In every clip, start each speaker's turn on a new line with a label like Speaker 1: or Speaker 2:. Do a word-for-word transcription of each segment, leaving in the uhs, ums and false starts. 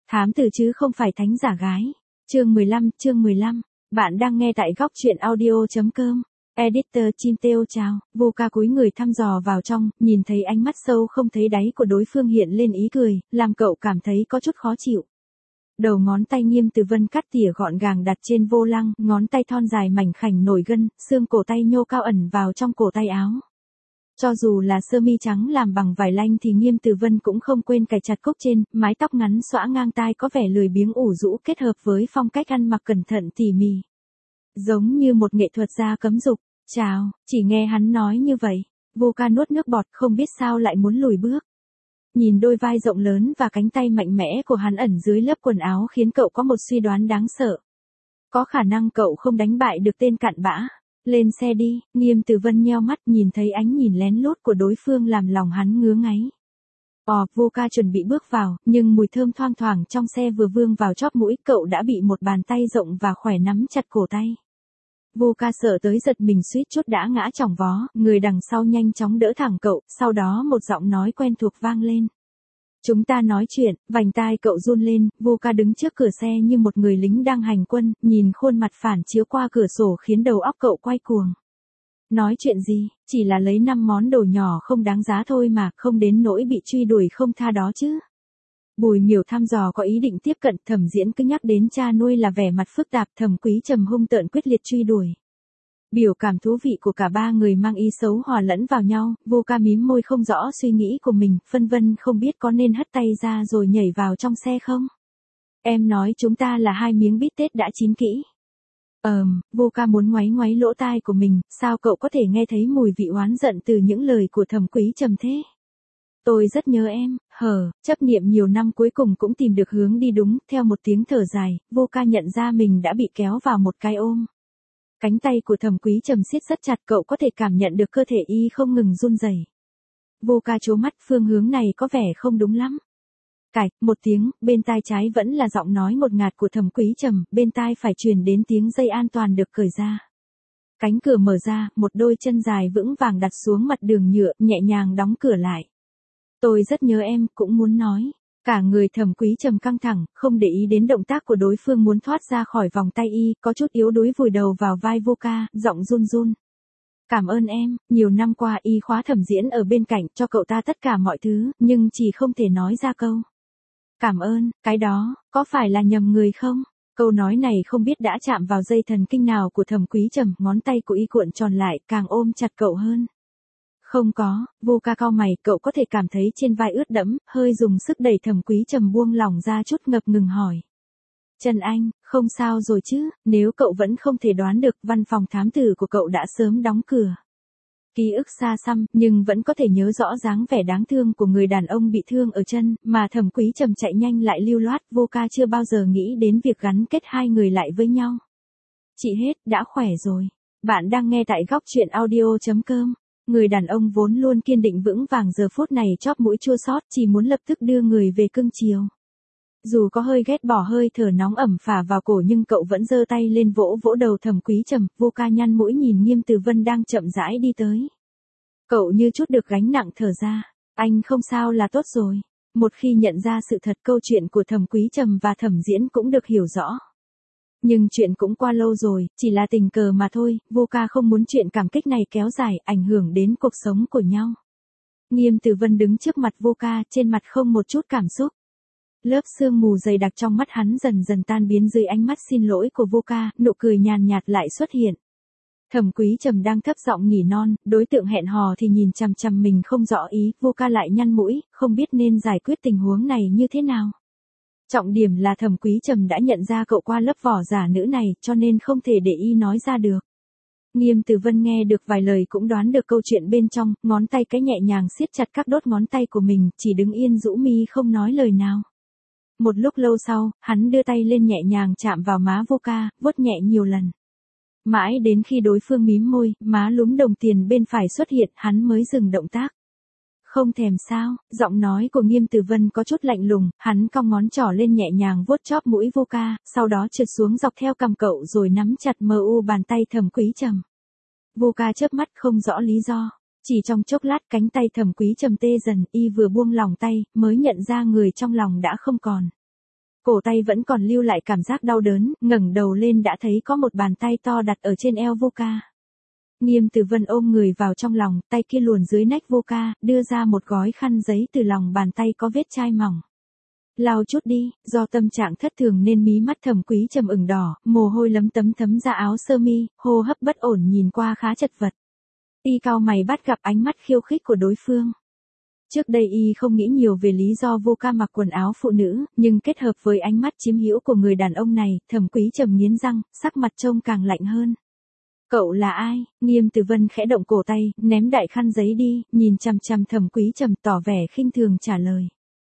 Speaker 1: Thám tử chứ không phải thánh giả gái. Chương mười lăm, chương mười lăm. Bạn đang nghe tại góc truyện audio chấm com. Editor Chinteo chào. Vô ca cúi người thăm dò vào trong, nhìn thấy ánh mắt sâu không thấy đáy của đối phương hiện lên ý cười, làm cậu cảm thấy có chút khó chịu. Đầu ngón tay Nghiêm Từ Vân cắt tỉa gọn gàng đặt trên vô lăng, ngón tay thon dài mảnh khảnh nổi gân, xương cổ tay nhô cao ẩn vào trong cổ tay áo. Cho dù là sơ mi trắng làm bằng vải lanh thì Nghiêm Từ Vân cũng không quên cài chặt cúc trên, mái tóc ngắn xõa ngang tai có vẻ lười biếng ủ rũ kết hợp với phong cách ăn mặc cẩn thận tỉ mỉ. Giống như một nghệ thuật gia cấm dục. Chào, chỉ nghe hắn nói như vậy, Vô Ca nuốt nước bọt không biết sao lại muốn lùi bước. Nhìn đôi vai rộng lớn và cánh tay mạnh mẽ của hắn ẩn dưới lớp quần áo khiến cậu có một suy đoán đáng sợ. Có khả năng cậu không đánh bại được tên cặn bã. Lên xe đi, Nghiêm Từ Vân nheo mắt nhìn thấy ánh nhìn lén lút của đối phương làm lòng hắn ngứa ngáy. Ồ, Vô Ca chuẩn bị bước vào, nhưng mùi thơm thoang thoảng trong xe vừa vương vào chóp mũi cậu đã bị một bàn tay rộng và khỏe nắm chặt cổ tay. Vô Ca sợ tới giật mình suýt chút đã ngã chỏng vó, người đằng sau nhanh chóng đỡ thẳng cậu, sau đó một giọng nói quen thuộc vang lên. Chúng ta nói chuyện, vành tai cậu run lên, Vô Ca đứng trước cửa xe như một người lính đang hành quân, nhìn khuôn mặt phản chiếu qua cửa sổ khiến đầu óc cậu quay cuồng. Nói chuyện gì, chỉ là lấy năm món đồ nhỏ không đáng giá thôi mà, không đến nỗi bị truy đuổi không tha đó chứ. Bùi Miểu thăm dò có ý định tiếp cận, Thẩm Diễn cứ nhắc đến cha nuôi là vẻ mặt phức tạp, Thẩm Quý Trầm hung tợn quyết liệt truy đuổi. Biểu cảm thú vị của cả ba người mang ý xấu hòa lẫn vào nhau, Vô Ca mím môi không rõ suy nghĩ của mình, phân vân không biết có nên hất tay ra rồi nhảy vào trong xe không. Em nói chúng ta là hai miếng bít tết đã chín kỹ. Ờm, Vô Ca muốn ngoáy ngoáy lỗ tai của mình, sao cậu có thể nghe thấy mùi vị oán giận từ những lời của Thẩm Quý Trầm thế? Tôi rất nhớ em, hờ, chấp niệm nhiều năm cuối cùng cũng tìm được hướng đi đúng, theo một tiếng thở dài, Vô Ca nhận ra mình đã bị kéo vào một cái ôm. Cánh tay của Thẩm Quý Trầm siết rất chặt, cậu có thể cảm nhận được cơ thể y không ngừng run rẩy. Vô Ca trố mắt, phương hướng này có vẻ không đúng lắm. Cạch, một tiếng, bên tai trái vẫn là giọng nói ngột ngạt của Thẩm Quý Trầm, bên tai phải truyền đến tiếng dây an toàn được cởi ra. Cánh cửa mở ra, một đôi chân dài vững vàng đặt xuống mặt đường nhựa, nhẹ nhàng đóng cửa lại. Tôi rất nhớ em, cũng muốn nói. Cả người Thẩm Quý Trầm căng thẳng, không để ý đến động tác của đối phương muốn thoát ra khỏi vòng tay y, có chút yếu đuối vùi đầu vào vai Vô Ca, giọng run run. Cảm ơn em, nhiều năm qua y khóa Thẩm Diễn ở bên cạnh cho cậu ta tất cả mọi thứ, nhưng chỉ không thể nói ra câu. Cảm ơn, cái đó, có phải là nhầm người không? Câu nói này không biết đã chạm vào dây thần kinh nào của Thẩm Quý Trầm, ngón tay của y cuộn tròn lại, càng ôm chặt cậu hơn. Không có, Vô Ca cau mày, cậu có thể cảm thấy trên vai ướt đẫm, hơi dùng sức đẩy Thẩm Quý Trầm buông lỏng ra chút ngập ngừng hỏi. Trần Anh, không sao rồi chứ, nếu cậu vẫn không thể đoán được, văn phòng thám tử của cậu đã sớm đóng cửa. Ký ức xa xăm, nhưng vẫn có thể nhớ rõ dáng vẻ đáng thương của người đàn ông bị thương ở chân, mà Thẩm Quý Trầm chạy nhanh lại lưu loát, Vô Ca chưa bao giờ nghĩ đến việc gắn kết hai người lại với nhau. Chị hết, đã khỏe rồi. Bạn đang nghe tại góc truyện audio chấm com. Người đàn ông vốn luôn kiên định vững vàng giờ phút này chóp mũi chua xót, chỉ muốn lập tức đưa người về cưng chiều. Dù có hơi ghét bỏ hơi thở nóng ẩm phả vào cổ nhưng cậu vẫn giơ tay lên vỗ vỗ đầu Thẩm Quý Trầm, Vô Ca nhăn mũi nhìn Nghiêm Từ Vân đang chậm rãi đi tới. Cậu như chút được gánh nặng thở ra, anh không sao là tốt rồi. Một khi nhận ra sự thật, câu chuyện của Thẩm Quý Trầm và Thẩm Diễn cũng được hiểu rõ. Nhưng chuyện cũng qua lâu rồi, chỉ là tình cờ mà thôi, Vô Ca không muốn chuyện cảm kích này kéo dài, ảnh hưởng đến cuộc sống của nhau. Nghiêm Từ Vân đứng trước mặt Vô Ca, trên mặt không một chút cảm xúc. Lớp sương mù dày đặc trong mắt hắn dần dần tan biến dưới ánh mắt xin lỗi của Vô Ca, nụ cười nhàn nhạt lại xuất hiện. Thẩm Quý Trầm đang thấp giọng nỉ non, đối tượng hẹn hò thì nhìn chằm chằm mình không rõ ý, Vô Ca lại nhăn mũi, không biết nên giải quyết tình huống này như thế nào. Trọng điểm là Thẩm Quý Trầm đã nhận ra cậu qua lớp vỏ giả nữ này, cho nên không thể để y nói ra được. Nghiêm Từ Vân nghe được vài lời cũng đoán được câu chuyện bên trong, ngón tay cái nhẹ nhàng siết chặt các đốt ngón tay của mình, chỉ đứng yên rũ mi không nói lời nào. Một lúc lâu sau, hắn đưa tay lên nhẹ nhàng chạm vào má Vô Ca, vuốt nhẹ nhiều lần. Mãi đến khi đối phương mím môi, má lúm đồng tiền bên phải xuất hiện, hắn mới dừng động tác. Không thèm sao, giọng nói của Nghiêm Từ Vân có chút lạnh lùng, hắn cong ngón trỏ lên nhẹ nhàng vuốt chóp mũi Vô Ca, sau đó trượt xuống dọc theo cằm cậu rồi nắm chặt mờ u bàn tay Thẩm Quý Trầm. Vô Ca chớp mắt không rõ lý do, chỉ trong chốc lát cánh tay Thẩm Quý Trầm tê dần, y vừa buông lòng tay, mới nhận ra người trong lòng đã không còn. Cổ tay vẫn còn lưu lại cảm giác đau đớn, ngẩng đầu lên đã thấy có một bàn tay to đặt ở trên eo vô ca. Nghiêm Từ Vân ôm người vào trong lòng, tay kia luồn dưới nách vô ca, đưa ra một gói khăn giấy từ lòng bàn tay có vết chai mỏng. Lau chút đi, do tâm trạng thất thường nên mí mắt Thẩm Quý Trầm ửng đỏ, mồ hôi lấm tấm thấm ra áo sơ mi, hô hấp bất ổn nhìn qua khá chật vật. Y cau mày bắt gặp ánh mắt khiêu khích của đối phương. Trước đây y không nghĩ nhiều về lý do vô ca mặc quần áo phụ nữ, nhưng kết hợp với ánh mắt chiếm hữu của người đàn ông này, Thẩm Quý Trầm nghiến răng, sắc mặt trông càng lạnh hơn. Cậu là ai? Nghiêm Từ Vân khẽ động cổ tay, ném đại khăn giấy đi, nhìn chằm chằm Thẩm Quý Trầm tỏ vẻ khinh thường trả lời.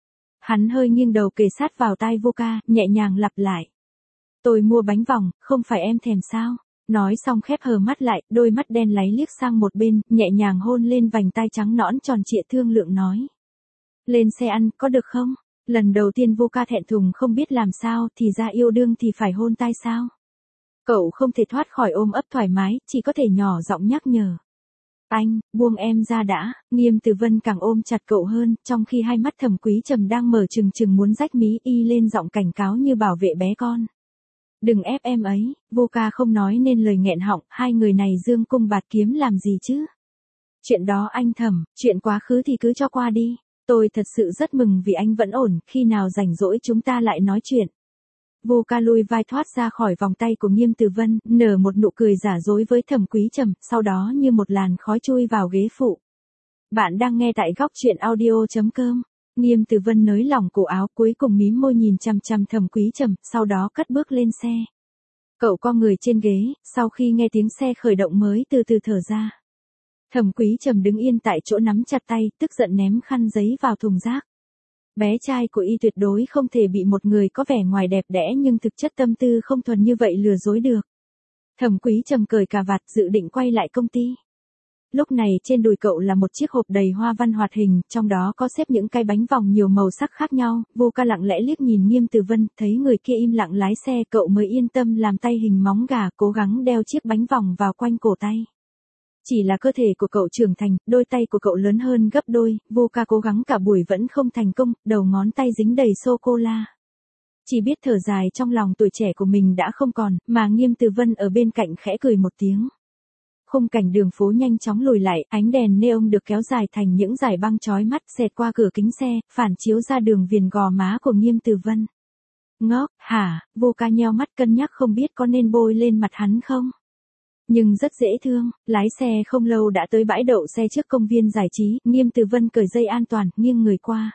Speaker 1: Hắn hơi nghiêng đầu kề sát vào tai vô ca, nhẹ nhàng lặp lại. Tôi mua bánh vòng, không phải em thèm sao? Nói xong khép hờ mắt lại, đôi mắt đen láy liếc sang một bên, nhẹ nhàng hôn lên vành tai trắng nõn tròn trịa thương lượng nói. Lên xe ăn, có được không? Lần đầu tiên vô ca thẹn thùng không biết làm sao, thì ra yêu đương thì phải hôn tai sao? Cậu không thể thoát khỏi ôm ấp thoải mái, chỉ có thể nhỏ giọng nhắc nhở. Anh, buông em ra đã, Nghiêm Từ Vân càng ôm chặt cậu hơn, trong khi hai mắt Thẩm Quý Trầm đang mở trừng trừng muốn rách mí, y lên giọng cảnh cáo như bảo vệ bé con. Đừng ép em ấy, vô ca không nói nên lời nghẹn họng, hai người này dương cung bạt kiếm làm gì chứ? Chuyện đó anh Thẩm, chuyện quá khứ thì cứ cho qua đi, tôi thật sự rất mừng vì anh vẫn ổn, khi nào rảnh rỗi chúng ta lại nói chuyện. Vô ca lùi vai thoát ra khỏi vòng tay của Nghiêm Từ Vân, nở một nụ cười giả dối với Thẩm Quý Trầm, sau đó như một làn khói chui vào ghế phụ. Bạn đang nghe tại góc truyện audio chấm com. Nghiêm Từ Vân nới lỏng cổ áo cuối cùng mím môi nhìn chằm chằm Thẩm Quý Trầm, sau đó cất bước lên xe. Cậu co người trên ghế, sau khi nghe tiếng xe khởi động mới từ từ thở ra. Thẩm Quý Trầm đứng yên tại chỗ nắm chặt tay, tức giận ném khăn giấy vào thùng rác. Bé trai của y tuyệt đối không thể bị một người có vẻ ngoài đẹp đẽ nhưng thực chất tâm tư không thuần như vậy lừa dối được. Thẩm Quý Trầm cởi cà vạt dự định quay lại công ty. Lúc này trên đùi cậu là một chiếc hộp đầy hoa văn hoạt hình, trong đó có xếp những cái bánh vòng nhiều màu sắc khác nhau. Vô ca lặng lẽ liếc nhìn Nghiêm Từ Vân, thấy người kia im lặng lái xe, cậu mới yên tâm làm tay hình móng gà, cố gắng đeo chiếc bánh vòng vào quanh cổ tay. Chỉ là cơ thể của cậu trưởng thành, đôi tay của cậu lớn hơn gấp đôi, vô ca cố gắng cả buổi vẫn không thành công, đầu ngón tay dính đầy sô-cô-la. Chỉ biết thở dài trong lòng tuổi trẻ của mình đã không còn, mà Nghiêm Từ Vân ở bên cạnh khẽ cười một tiếng. Khung cảnh đường phố nhanh chóng lùi lại, ánh đèn neon được kéo dài thành những dải băng chói mắt xẹt qua cửa kính xe, phản chiếu ra đường viền gò má của Nghiêm Từ Vân. Ngốc, hả, vô ca nheo mắt cân nhắc không biết có nên bôi lên mặt hắn không? Nhưng rất dễ thương, lái xe không lâu đã tới bãi đậu xe trước công viên giải trí, Nghiêm Từ Vân cởi dây an toàn, nghiêng người qua.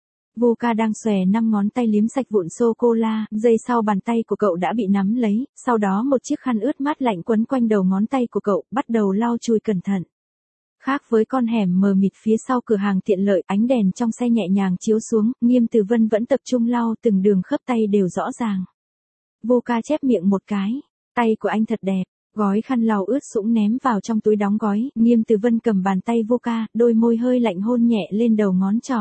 Speaker 1: Vô ca đang xòe năm ngón tay liếm sạch vụn sô-cô-la, dây sau bàn tay của cậu đã bị nắm lấy, sau đó một chiếc khăn ướt mát lạnh quấn quanh đầu ngón tay của cậu, bắt đầu lau chùi cẩn thận. Khác với con hẻm mờ mịt phía sau cửa hàng tiện lợi, ánh đèn trong xe nhẹ nhàng chiếu xuống, Nghiêm Từ Vân vẫn tập trung lau, từng đường khớp tay đều rõ ràng. Vô ca chép miệng một cái, tay của anh thật đẹp. Gói khăn lau ướt sũng ném vào trong túi đóng gói, Nghiêm Từ Vân cầm bàn tay vô ca, đôi môi hơi lạnh hôn nhẹ lên đầu ngón trỏ.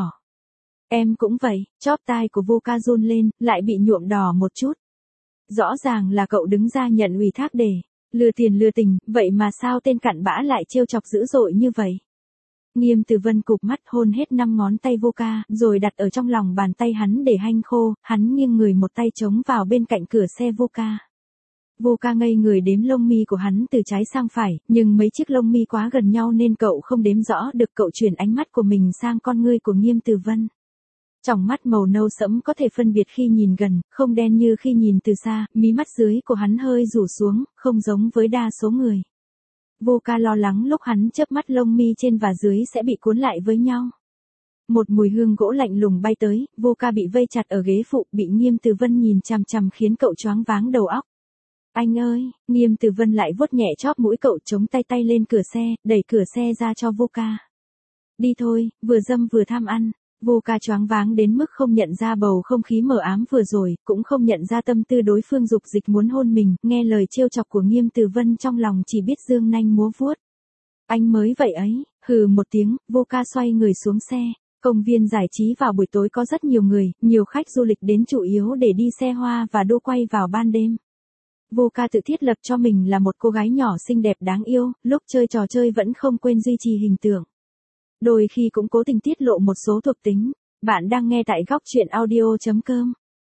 Speaker 1: Em cũng vậy, chóp tai của vô ca run lên, lại bị nhuộm đỏ một chút. Rõ ràng là cậu đứng ra nhận ủy thác để lừa tiền lừa tình, vậy mà sao tên cặn bã lại trêu chọc dữ dội như vậy? Nghiêm Từ Vân cụp mắt hôn hết năm ngón tay vô ca, rồi đặt ở trong lòng bàn tay hắn để hanh khô, hắn nghiêng người một tay chống vào bên cạnh cửa xe vô ca. Vô ca ngây người đếm lông mi của hắn từ trái sang phải, nhưng mấy chiếc lông mi quá gần nhau nên cậu không đếm rõ được, cậu chuyển ánh mắt của mình sang con ngươi của Nghiêm Từ Vân. Tròng mắt màu nâu sẫm có thể phân biệt khi nhìn gần, không đen như khi nhìn từ xa, mí mắt dưới của hắn hơi rủ xuống, không giống với đa số người. Vô ca lo lắng lúc hắn chớp mắt lông mi trên và dưới sẽ bị cuốn lại với nhau. Một mùi hương gỗ lạnh lùng bay tới, vô ca bị vây chặt ở ghế phụ, bị Nghiêm Từ Vân nhìn chằm chằm khiến cậu choáng váng đầu óc. Anh ơi, Nghiêm Từ Vân lại vuốt nhẹ chóp mũi cậu, chống tay tay lên cửa xe, đẩy cửa xe ra cho vô ca. Đi thôi, vừa dâm vừa tham ăn. Vô ca choáng váng đến mức không nhận ra bầu không khí mờ ám vừa rồi, cũng không nhận ra tâm tư đối phương dục dịch muốn hôn mình, nghe lời trêu chọc của Nghiêm Từ Vân trong lòng chỉ biết dương nanh múa vuốt. Anh mới vậy ấy, hừ một tiếng, vô ca xoay người xuống xe. Công viên giải trí vào buổi tối có rất nhiều người, nhiều khách du lịch đến chủ yếu để đi xe hoa và đua quay vào ban đêm. Vô ca tự thiết lập cho mình là một cô gái nhỏ xinh đẹp đáng yêu, lúc chơi trò chơi vẫn không quên duy trì hình tượng. Đôi khi cũng cố tình tiết lộ một số thuộc tính. Bạn đang nghe tại góc truyện audio chấm com.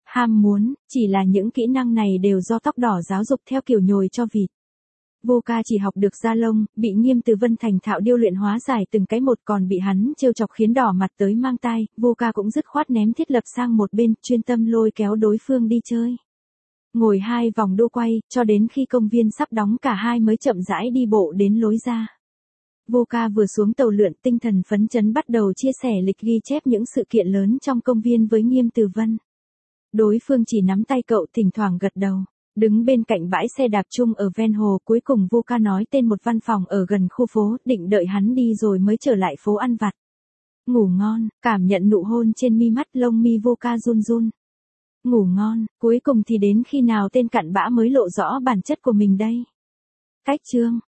Speaker 1: ham muốn, chỉ là những kỹ năng này đều do tóc đỏ giáo dục theo kiểu nhồi cho vịt. Vô ca chỉ học được da lông, bị Nghiêm Từ Vân thành thạo điêu luyện hóa giải từng cái một, còn bị hắn trêu chọc khiến đỏ mặt tới mang tai, vô ca cũng dứt khoát ném thiết lập sang một bên, chuyên tâm lôi kéo đối phương đi chơi. Ngồi hai vòng đua quay, cho đến khi công viên sắp đóng cả hai mới chậm rãi đi bộ đến lối ra. Vô ca vừa xuống tàu lượn, tinh thần phấn chấn bắt đầu chia sẻ lịch ghi chép những sự kiện lớn trong công viên với Nghiêm Từ Vân. Đối phương chỉ nắm tay cậu, thỉnh thoảng gật đầu. Đứng bên cạnh bãi xe đạp chung ở ven hồ, cuối cùng Vô ca nói tên một văn phòng ở gần khu phố, định đợi hắn đi rồi mới trở lại phố ăn vặt. Ngủ ngon, cảm nhận nụ hôn trên mi mắt, lông mi Vô ca run run. Ngủ ngon, cuối cùng thì đến khi nào tên cặn bã mới lộ rõ bản chất của mình đây? Cách chương